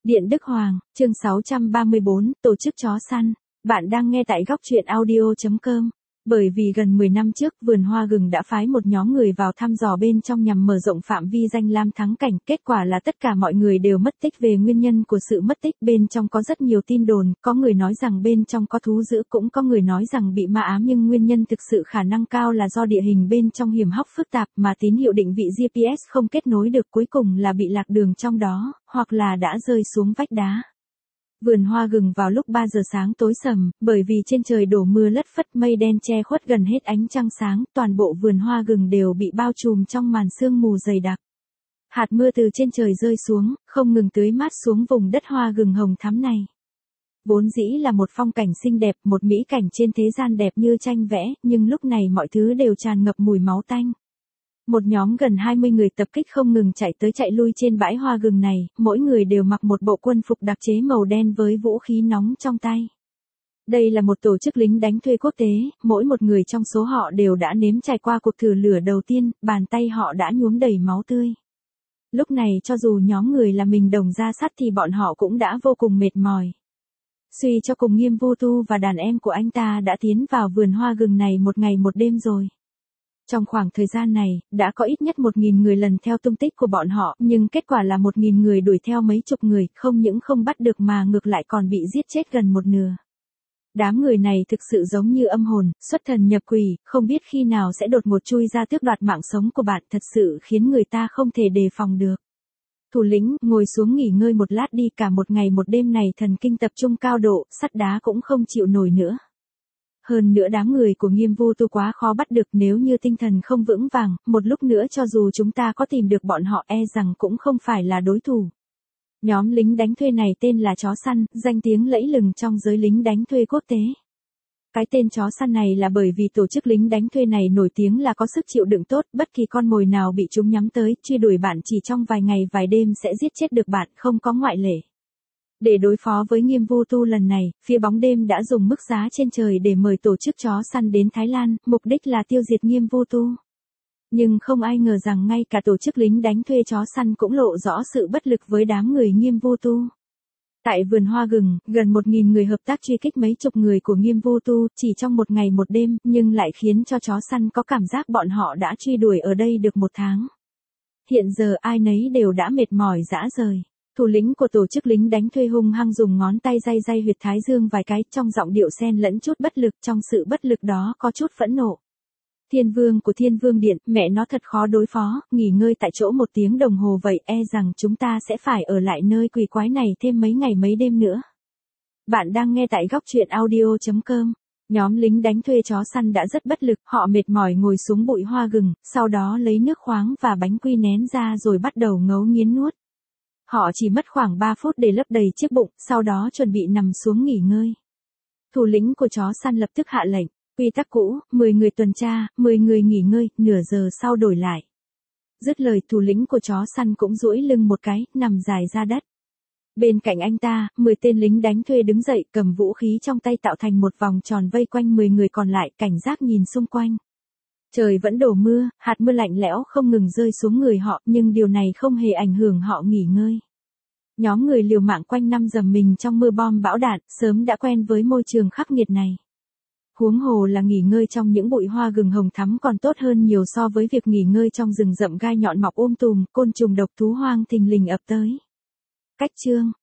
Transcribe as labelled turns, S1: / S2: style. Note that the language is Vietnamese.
S1: Điện Đức Hoàng, chương 634, tổ chức chó săn. Bạn đang nghe tại góc truyện audio.com. Bởi vì gần 10 năm trước, vườn hoa gừng đã phái một nhóm người vào thăm dò bên trong nhằm mở rộng phạm vi danh lam thắng cảnh. Kết quả là tất cả mọi người đều mất tích. Về nguyên nhân của sự mất tích, bên trong có rất nhiều tin đồn, có người nói rằng bên trong có thú dữ, cũng có người nói rằng bị ma ám, nhưng nguyên nhân thực sự khả năng cao là do địa hình bên trong hiểm hóc phức tạp mà tín hiệu định vị GPS không kết nối được, cuối cùng là bị lạc đường trong đó, hoặc là đã rơi xuống vách đá. Vườn hoa gừng vào lúc 3 giờ sáng tối sầm, bởi vì trên trời đổ mưa lất phất, mây đen che khuất gần hết ánh trăng sáng, toàn bộ vườn hoa gừng đều bị bao trùm trong màn sương mù dày đặc. Hạt mưa từ trên trời rơi xuống, không ngừng tưới mát xuống vùng đất hoa gừng hồng thắm này. Vốn dĩ là một phong cảnh xinh đẹp, một mỹ cảnh trên thế gian đẹp như tranh vẽ, nhưng lúc này mọi thứ đều tràn ngập mùi máu tanh. Một nhóm gần 20 người tập kích không ngừng chạy tới chạy lui trên bãi hoa gừng này, mỗi người đều mặc một bộ quân phục đặc chế màu đen với vũ khí nóng trong tay. Đây là một tổ chức lính đánh thuê quốc tế, mỗi một người trong số họ đều đã nếm trải qua cuộc thử lửa đầu tiên, bàn tay họ đã nhuốm đầy máu tươi. Lúc này cho dù nhóm người là mình đồng ra sắt thì bọn họ cũng đã vô cùng mệt mỏi. Suy cho cùng Nghiêm Vu Tu và đàn em của anh ta đã tiến vào vườn hoa gừng này một ngày một đêm rồi. Trong khoảng thời gian này, đã có ít nhất 1.000 người lần theo tung tích của bọn họ, nhưng kết quả là 1.000 người đuổi theo mấy chục người, không những không bắt được mà ngược lại còn bị giết chết gần một nửa. Đám người này thực sự giống như âm hồn, xuất thần nhập quỷ, không biết khi nào sẽ đột ngột chui ra tước đoạt mạng sống của bạn, thật sự khiến người ta không thể đề phòng được. Thủ lĩnh, ngồi xuống nghỉ ngơi một lát đi, cả một ngày một đêm này thần kinh tập trung cao độ, sắt đá cũng không chịu nổi nữa. Hơn nữa đám người của Nghiêm Vu Tu quá khó bắt được, nếu như tinh thần không vững vàng, một lúc nữa cho dù chúng ta có tìm được bọn họ e rằng cũng không phải là đối thủ. Nhóm lính đánh thuê này tên là chó săn, danh tiếng lẫy lừng trong giới lính đánh thuê quốc tế. Cái tên chó săn này là bởi vì tổ chức lính đánh thuê này nổi tiếng là có sức chịu đựng tốt, bất kỳ con mồi nào bị chúng nhắm tới, truy đuổi bạn chỉ trong vài ngày vài đêm sẽ giết chết được bạn, không có ngoại lệ. Để đối phó với Nghiêm Vu Tu lần này, phía bóng đêm đã dùng mức giá trên trời để mời tổ chức chó săn đến Thái Lan, mục đích là tiêu diệt Nghiêm Vu Tu. Nhưng không ai ngờ rằng ngay cả tổ chức lính đánh thuê chó săn cũng lộ rõ sự bất lực với đám người Nghiêm Vu Tu. Tại vườn hoa gừng, gần 1.000 người hợp tác truy kích mấy chục người của Nghiêm Vu Tu chỉ trong một ngày một đêm, nhưng lại khiến cho chó săn có cảm giác bọn họ đã truy đuổi ở đây được một tháng. Hiện giờ ai nấy đều đã mệt mỏi rã rời. Thủ lĩnh của tổ chức lính đánh thuê hung hăng dùng ngón tay day day huyệt thái dương vài cái, trong giọng điệu xen lẫn chút bất lực, trong sự bất lực đó có chút phẫn nộ. Thiên vương của Thiên Vương Điện, mẹ nó thật khó đối phó, nghỉ ngơi tại chỗ 1 tiếng đồng hồ vậy, e rằng chúng ta sẽ phải ở lại nơi quỷ quái này thêm mấy ngày mấy đêm nữa. Bạn đang nghe tại góc truyện audio.com. Nhóm lính đánh thuê chó săn đã rất bất lực, họ mệt mỏi ngồi xuống bụi hoa gừng, sau đó lấy nước khoáng và bánh quy nén ra rồi bắt đầu ngấu nghiến nuốt. Họ chỉ mất khoảng 3 phút để lấp đầy chiếc bụng, sau đó chuẩn bị nằm xuống nghỉ ngơi. Thủ lĩnh của chó săn lập tức hạ lệnh, quy tắc cũ, 10 người tuần tra, 10 người nghỉ ngơi, nửa giờ sau đổi lại. Dứt lời, thủ lĩnh của chó săn cũng duỗi lưng một cái, nằm dài ra đất. Bên cạnh anh ta, 10 tên lính đánh thuê đứng dậy, cầm vũ khí trong tay tạo thành một vòng tròn vây quanh 10 người còn lại, cảnh giác nhìn xung quanh. Trời vẫn đổ mưa, hạt mưa lạnh lẽo không ngừng rơi xuống người họ, nhưng điều này không hề ảnh hưởng họ nghỉ ngơi. Nhóm người liều mạng quanh năm dầm mình trong mưa bom bão đạn, sớm đã quen với môi trường khắc nghiệt này. Huống hồ là nghỉ ngơi trong những bụi hoa gừng hồng thắm còn tốt hơn nhiều so với việc nghỉ ngơi trong rừng rậm gai nhọn mọc tùm, côn trùng độc thú hoang thình lình ập tới. Cách chương